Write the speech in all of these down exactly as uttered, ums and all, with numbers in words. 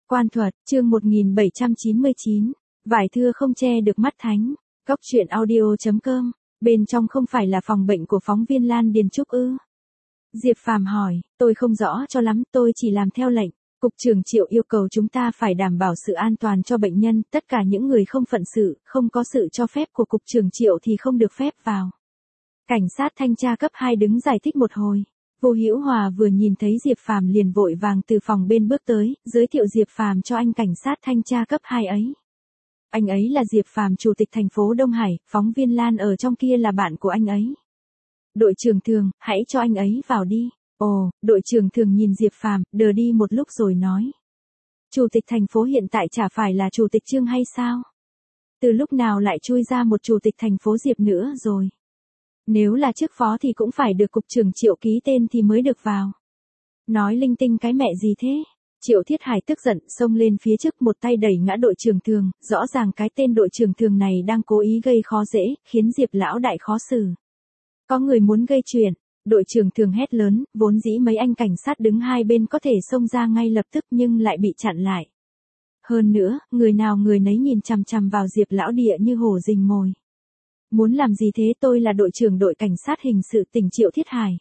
Quan thuật, chương một nghìn bảy trăm chín mươi chín. Vải thưa không che được mắt thánh. Góc truyện audio chấm com. Bên trong không phải là phòng bệnh của phóng viên Lan Điền Trúc ư? Diệp Phàm hỏi, tôi không rõ cho lắm, tôi chỉ làm theo lệnh. Cục trưởng Triệu yêu cầu chúng ta phải đảm bảo sự an toàn cho bệnh nhân, tất cả những người không phận sự, không có sự cho phép của Cục trưởng Triệu thì không được phép vào. Cảnh sát thanh tra cấp hai đứng giải thích một hồi. Vô Hữu Hòa vừa nhìn thấy Diệp Phàm liền vội vàng từ phòng bên bước tới, giới thiệu Diệp Phàm cho anh cảnh sát thanh tra cấp hai ấy. Anh ấy là Diệp Phàm, chủ tịch thành phố Đông Hải, phóng viên Lan ở trong kia là bạn của anh ấy. Đội trưởng Thường, hãy cho anh ấy vào đi. Ồ, đội trưởng Thường nhìn Diệp Phàm, đờ đi một lúc rồi nói. Chủ tịch thành phố hiện tại chả phải là chủ tịch Trương hay sao? Từ lúc nào lại chui ra một chủ tịch thành phố Diệp nữa rồi? Nếu là chức phó thì cũng phải được cục trưởng Triệu ký tên thì mới được vào. Nói linh tinh cái mẹ gì thế? Triệu Thiết Hải tức giận, xông lên phía trước một tay đẩy ngã đội trưởng Thường, rõ ràng cái tên đội trưởng Thường này đang cố ý gây khó dễ, khiến Diệp lão đại khó xử. Có người muốn gây chuyện, đội trưởng Thường hét lớn, vốn dĩ mấy anh cảnh sát đứng hai bên có thể xông ra ngay lập tức nhưng lại bị chặn lại. Hơn nữa, người nào người nấy nhìn chằm chằm vào Diệp lão địa như hổ rình mồi. Muốn làm gì thế? Tôi là đội trưởng đội cảnh sát hình sự tỉnh Triệu Thiết Hải.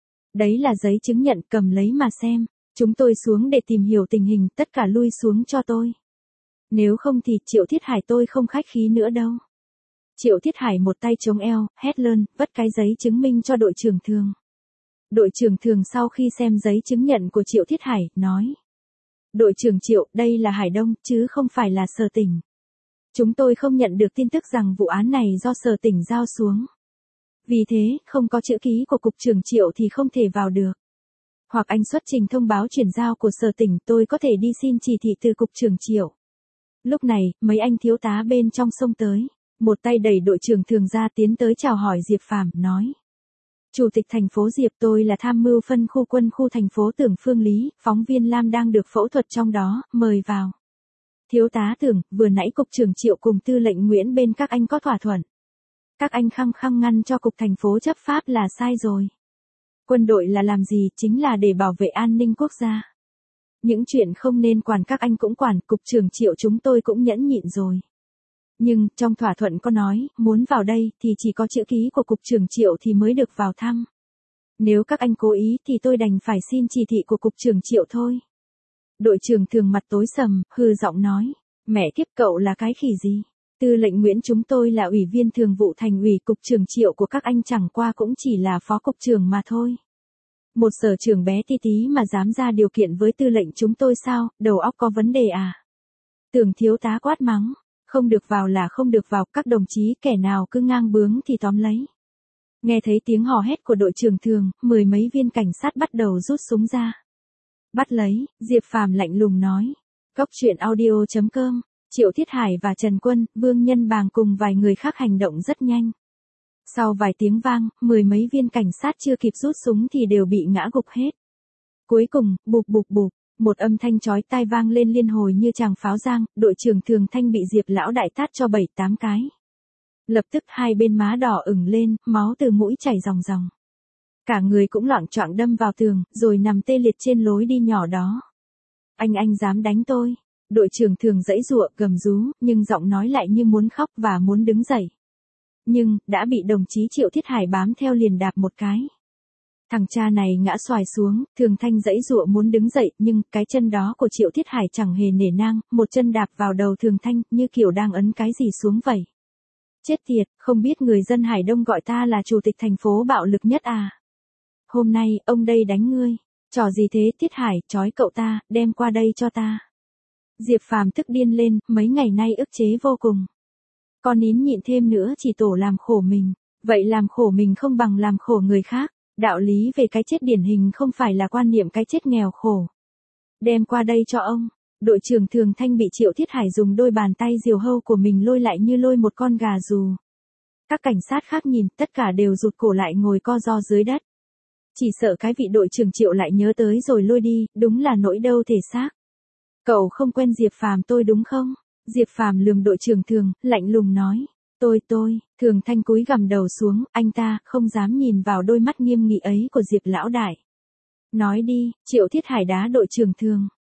Đấy là giấy chứng nhận, cầm lấy mà xem. Chúng tôi xuống để tìm hiểu tình hình, tất cả lui xuống cho tôi. Nếu không thì Triệu Thiết Hải tôi không khách khí nữa đâu. Triệu Thiết Hải một tay chống eo, hét lên, vất cái giấy chứng minh cho đội trưởng Thường. Đội trưởng Thường sau khi xem giấy chứng nhận của Triệu Thiết Hải, nói. Đội trưởng Triệu, đây là Hải Đông, chứ không phải là Sở Tỉnh. Chúng tôi không nhận được tin tức rằng vụ án này do Sở Tỉnh giao xuống. Vì thế, không có chữ ký của Cục trưởng Triệu thì không thể vào được. Hoặc anh xuất trình thông báo chuyển giao của Sở Tỉnh, tôi có thể đi xin chỉ thị từ Cục trưởng Triệu. Lúc này, mấy anh thiếu tá bên trong xông tới. Một tay đẩy đội trưởng Thường ra tiến tới chào hỏi Diệp Phàm, nói. Chủ tịch thành phố Diệp, tôi là tham mưu phân khu quân khu thành phố Tưởng Phương Lý, phóng viên Lam đang được phẫu thuật trong đó, mời vào. Thiếu tá Tưởng, vừa nãy Cục trưởng Triệu cùng tư lệnh Nguyễn bên các anh có thỏa thuận. Các anh khăng khăng ngăn cho Cục thành phố chấp pháp là sai rồi. Quân đội là làm gì, chính là để bảo vệ an ninh quốc gia. Những chuyện không nên quản các anh cũng quản, Cục trưởng Triệu chúng tôi cũng nhẫn nhịn rồi. Nhưng, trong thỏa thuận có nói, muốn vào đây thì chỉ có chữ ký của Cục trưởng Triệu thì mới được vào thăm. Nếu các anh cố ý thì tôi đành phải xin chỉ thị của Cục trưởng Triệu thôi. Đội trưởng Thường mặt tối sầm, hừ giọng nói, mẹ kiếp cậu là cái khỉ gì? Tư lệnh Nguyễn chúng tôi là ủy viên thường vụ thành ủy, Cục trưởng Triệu của các anh chẳng qua cũng chỉ là phó cục trưởng mà thôi. Một sở trưởng bé tí tí mà dám ra điều kiện với tư lệnh chúng tôi sao, đầu óc có vấn đề à? Tưởng thiếu tá quát mắng, không được vào là không được vào, các đồng chí kẻ nào cứ ngang bướng thì tóm lấy. Nghe thấy tiếng hò hét của đội trưởng Thường, mười mấy viên cảnh sát bắt đầu rút súng ra. Bắt lấy, Diệp Phàm lạnh lùng nói. Góc truyện audio chấm com. Triệu Thiết Hải và Trần Quân, Vương Nhân Bàng cùng vài người khác hành động rất nhanh. Sau vài tiếng vang, mười mấy viên cảnh sát chưa kịp rút súng thì đều bị ngã gục hết. Cuối cùng, bụp bụp bụp, một âm thanh chói tai vang lên liên hồi như tràng pháo giang, đội trưởng Thường Thanh bị Diệp lão đại tát cho bảy tám cái. Lập tức hai bên má đỏ ửng lên, máu từ mũi chảy ròng ròng. Cả người cũng loạng choạng đâm vào tường, rồi nằm tê liệt trên lối đi nhỏ đó. Anh anh dám đánh tôi. Đội trưởng Thường giãy giụa, gầm rú, nhưng giọng nói lại như muốn khóc và muốn đứng dậy. Nhưng, đã bị đồng chí Triệu Thiết Hải bám theo liền đạp một cái. Thằng cha này ngã xoài xuống, Thường Thanh giãy giụa muốn đứng dậy, nhưng cái chân đó của Triệu Thiết Hải chẳng hề nể nang, một chân đạp vào đầu Thường Thanh, như kiểu đang ấn cái gì xuống vậy. Chết tiệt, không biết người dân Hải Đông gọi ta là chủ tịch thành phố bạo lực nhất à? Hôm nay, ông đây đánh ngươi. Trò gì thế Thiết Hải, trói cậu ta, đem qua đây cho ta. Diệp Phàm tức điên lên, mấy ngày nay ức chế vô cùng. Con nín nhịn thêm nữa chỉ tổ làm khổ mình, vậy làm khổ mình không bằng làm khổ người khác. Đạo lý về cái chết điển hình không phải là quan niệm cái chết nghèo khổ. Đem qua đây cho ông. Đội trưởng Thường Thanh bị Triệu Thiết Hải dùng đôi bàn tay diều hâu của mình lôi lại như lôi một con gà rù. Các cảnh sát khác nhìn, tất cả đều rụt cổ lại ngồi co ro dưới đất. Chỉ sợ cái vị đội trưởng Triệu lại nhớ tới rồi lôi đi, đúng là nỗi đau thể xác. Cậu không quen Diệp Phàm tôi đúng không? Diệp Phàm lườm đội trưởng Thường, lạnh lùng nói. Tôi tôi, Thường Thanh cúi gằm đầu xuống, anh ta không dám nhìn vào đôi mắt nghiêm nghị ấy của Diệp lão đại. Nói đi, Triệu Thiết Hải đá đội trưởng Thường.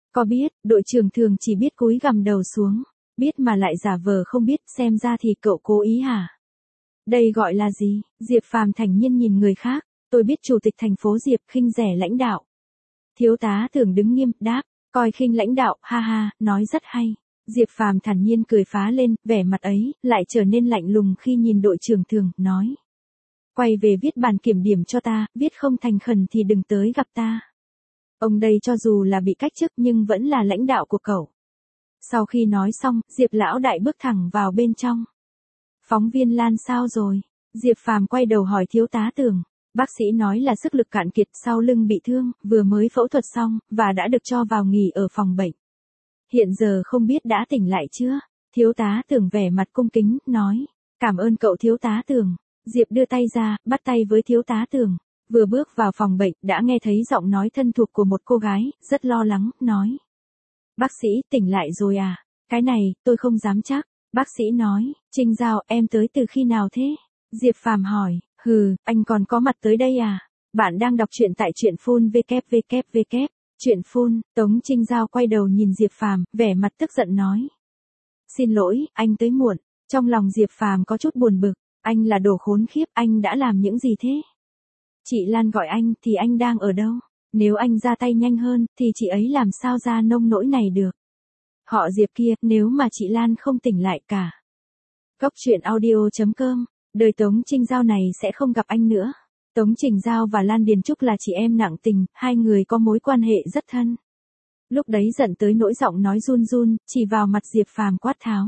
Có biết, đội trưởng thường chỉ biết cúi gằm đầu xuống, biết mà lại giả vờ không biết, xem ra thì cậu cố ý hả? Đây gọi là gì? Diệp Phàm thản nhiên nhìn người khác, tôi biết chủ tịch thành phố Diệp khinh rẻ lãnh đạo. Thiếu tá tưởng đứng nghiêm, đáp, coi khinh lãnh đạo, ha ha, nói rất hay. Diệp Phàm thản nhiên cười phá lên, vẻ mặt ấy, lại trở nên lạnh lùng khi nhìn đội trưởng thường, nói. Quay về viết bản kiểm điểm cho ta, viết không thành khẩn thì đừng tới gặp ta. Ông đây cho dù là bị cách chức nhưng vẫn là lãnh đạo của cậu. Sau khi nói xong, Diệp lão đại bước thẳng vào bên trong. Phóng viên Lan sao rồi? Diệp Phàm quay đầu hỏi thiếu tá Tưởng. Bác sĩ nói là sức lực cạn kiệt, sau lưng bị thương, vừa mới phẫu thuật xong, và đã được cho vào nghỉ ở phòng bệnh. Hiện giờ không biết đã tỉnh lại chưa? Thiếu tá Tưởng vẻ mặt cung kính, nói. Cảm ơn cậu thiếu tá Tưởng. Diệp đưa tay ra, bắt tay với thiếu tá Tưởng. Vừa bước vào phòng bệnh, đã nghe thấy giọng nói thân thuộc của một cô gái, rất lo lắng, nói. Bác sĩ, tỉnh lại rồi à? Cái này, tôi không dám chắc. Bác sĩ nói, Trinh Giao, em tới từ khi nào thế? Diệp Phàm hỏi, hừ, anh còn có mặt tới đây à? Bạn đang đọc truyện tại truyện phun vê vê vê vê. Truyện phun, Tống Trinh Giao quay đầu nhìn Diệp Phàm, vẻ mặt tức giận nói. Xin lỗi, anh tới muộn. Trong lòng Diệp Phàm có chút buồn bực, anh là đồ khốn khiếp, anh đã làm những gì thế? Chị Lan gọi anh thì anh đang ở đâu? Nếu anh ra tay nhanh hơn thì chị ấy làm sao ra nông nỗi này được? Họ Diệp kia, nếu mà chị Lan không tỉnh lại cả. Góc truyện audio chấm com, đời Tống Trinh Giao này sẽ không gặp anh nữa. Tống Trình Giao và Lan Điền Trúc là chị em nặng tình, hai người có mối quan hệ rất thân. Lúc đấy giận tới nỗi giọng nói run run, chỉ vào mặt Diệp Phàm quát tháo.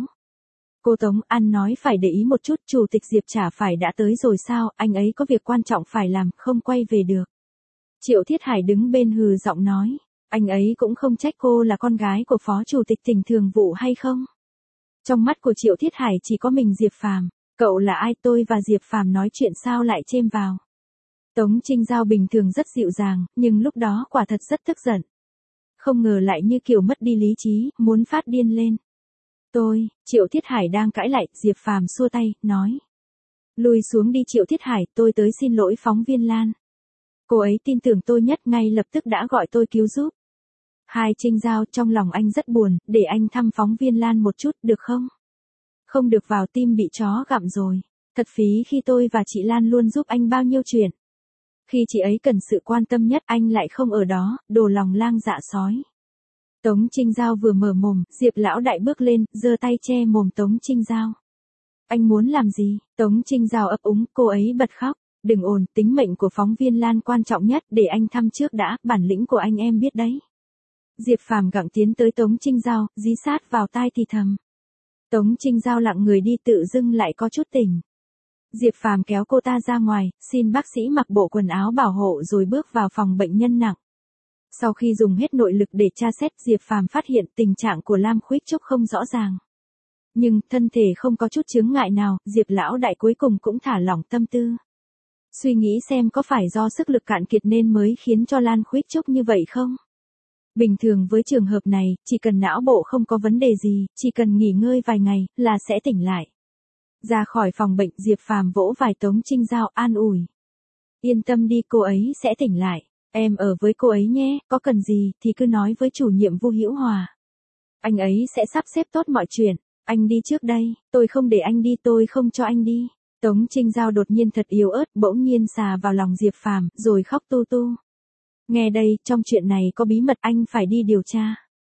Cô Tống, ăn nói phải để ý một chút, chủ tịch Diệp chả phải đã tới rồi sao, anh ấy có việc quan trọng phải làm, không quay về được. Triệu Thiết Hải đứng bên hừ giọng nói, anh ấy cũng không trách cô là con gái của phó chủ tịch tỉnh thường vụ hay không. Trong mắt của Triệu Thiết Hải chỉ có mình Diệp Phàm, cậu là ai, tôi và Diệp Phàm nói chuyện sao lại chêm vào. Tống Trinh Giao bình thường rất dịu dàng, nhưng lúc đó quả thật rất tức giận. Không ngờ lại như kiểu mất đi lý trí, muốn phát điên lên. Tôi, Triệu Thiết Hải đang cãi lại, Diệp Phàm xua tay, nói. Lùi xuống đi Triệu Thiết Hải, tôi tới xin lỗi phóng viên Lan. Cô ấy tin tưởng tôi nhất, ngay lập tức đã gọi tôi cứu giúp. Hai Trinh Giao, trong lòng anh rất buồn, để anh thăm phóng viên Lan một chút, được không? Không được vào tim bị chó gặm rồi. Thật phí khi tôi và chị Lan luôn giúp anh bao nhiêu chuyện. Khi chị ấy cần sự quan tâm nhất anh lại không ở đó, đồ lòng lang dạ sói. Tống Trinh Giao vừa mở mồm, Diệp lão đại bước lên, giơ tay che mồm Tống Trinh Giao. Anh muốn làm gì? Tống Trinh Giao ấp úng, cô ấy bật khóc. Đừng ồn, tính mệnh của phóng viên Lan quan trọng nhất, để anh thăm trước đã, bản lĩnh của anh em biết đấy. Diệp Phàm gặng tiến tới Tống Trinh Giao, dí sát vào tai thì thầm. Tống Trinh Giao lặng người đi, tự dưng lại có chút tỉnh. Diệp Phàm kéo cô ta ra ngoài, xin bác sĩ mặc bộ quần áo bảo hộ rồi bước vào phòng bệnh nhân nặng. Sau khi dùng hết nội lực để tra xét, Diệp Phàm phát hiện tình trạng của Lam Khuyết Trúc không rõ ràng. Nhưng, thân thể không có chút chướng ngại nào, Diệp lão đại cuối cùng cũng thả lỏng tâm tư. Suy nghĩ xem có phải do sức lực cạn kiệt nên mới khiến cho Lan Khuyết Trúc như vậy không? Bình thường với trường hợp này, chỉ cần não bộ không có vấn đề gì, chỉ cần nghỉ ngơi vài ngày, là sẽ tỉnh lại. Ra khỏi phòng bệnh, Diệp Phàm vỗ vai Tống Trinh Giao an ủi. Yên tâm đi, cô ấy sẽ tỉnh lại. Em ở với cô ấy nhé, có cần gì thì cứ nói với chủ nhiệm Vu Hữu Hòa. Anh ấy sẽ sắp xếp tốt mọi chuyện. Anh đi trước đây, tôi không để anh đi, tôi không cho anh đi. Tống Trinh Giao đột nhiên thật yếu ớt, bỗng nhiên xà vào lòng Diệp Phàm, rồi khóc tu tu. Nghe đây, trong chuyện này có bí mật, anh phải đi điều tra.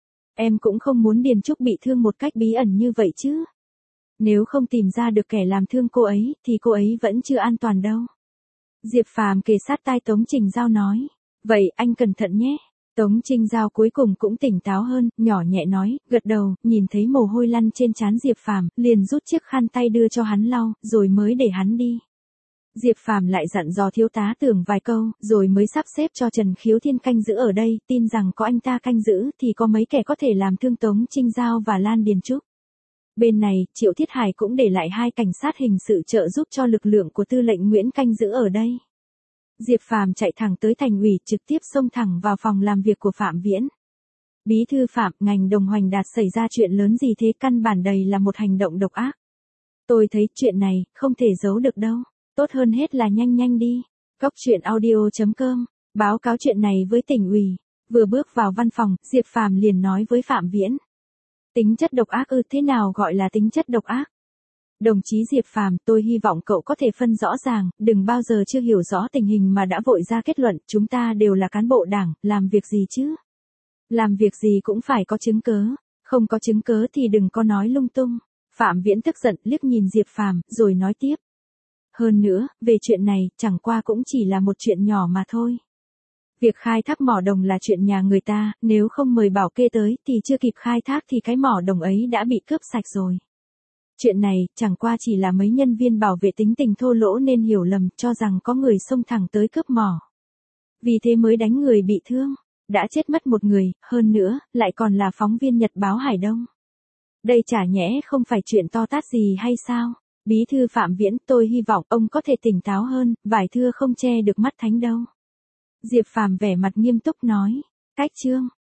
Em cũng không muốn Điền Trúc bị thương một cách bí ẩn như vậy chứ. Nếu không tìm ra được kẻ làm thương cô ấy, thì cô ấy vẫn chưa an toàn đâu. Diệp Phàm kề sát tai Tống Trinh Giao nói. Vậy anh cẩn thận nhé. Tống Trinh Giao cuối cùng cũng tỉnh táo hơn, nhỏ nhẹ nói, gật đầu, nhìn thấy mồ hôi lăn trên trán Diệp Phàm, liền rút chiếc khăn tay đưa cho hắn lau, rồi mới để hắn đi. Diệp Phàm lại dặn dò thiếu tá Tưởng vài câu, rồi mới sắp xếp cho Trần Khiếu Thiên canh giữ ở đây, tin rằng có anh ta canh giữ thì có mấy kẻ có thể làm thương Tống Trinh Giao và Lan Điền Trúc. Bên này, Triệu Thiết Hải cũng để lại hai cảnh sát hình sự trợ giúp cho lực lượng của tư lệnh Nguyễn canh giữ ở đây. Diệp Phàm chạy thẳng tới thành ủy, trực tiếp xông thẳng vào phòng làm việc của Phạm Viễn. Bí thư Phạm, ngành Đồng Hoành Đạt xảy ra chuyện lớn gì thế, căn bản đây là một hành động độc ác. Tôi thấy chuyện này không thể giấu được đâu, tốt hơn hết là nhanh nhanh đi. Góc truyện audio chấm com báo cáo chuyện này với tỉnh ủy. Vừa bước vào văn phòng, Diệp Phàm liền nói với Phạm Viễn. Tính chất độc ác ư, thế nào gọi là tính chất độc ác? Đồng chí Diệp Phàm, tôi hy vọng cậu có thể phân rõ ràng, đừng bao giờ chưa hiểu rõ tình hình mà đã vội ra kết luận, chúng ta đều là cán bộ đảng, làm việc gì chứ? Làm việc gì cũng phải có chứng cớ, không có chứng cớ thì đừng có nói lung tung. Phạm Viễn tức giận liếc nhìn Diệp Phàm, rồi nói tiếp. Hơn nữa, về chuyện này, chẳng qua cũng chỉ là một chuyện nhỏ mà thôi. Việc khai thác mỏ đồng là chuyện nhà người ta, nếu không mời bảo kê tới thì chưa kịp khai thác thì cái mỏ đồng ấy đã bị cướp sạch rồi. Chuyện này, chẳng qua chỉ là mấy nhân viên bảo vệ tính tình thô lỗ nên hiểu lầm, cho rằng có người xông thẳng tới cướp mỏ. Vì thế mới đánh người bị thương, đã chết mất một người, hơn nữa, lại còn là phóng viên Nhật báo Hải Đông. Đây chả nhẽ không phải chuyện to tát gì hay sao? Bí thư Phạm Viễn, tôi hy vọng ông có thể tỉnh táo hơn, vải thưa không che được mắt thánh đâu. Diệp Phàm vẻ mặt nghiêm túc nói. Cách chương.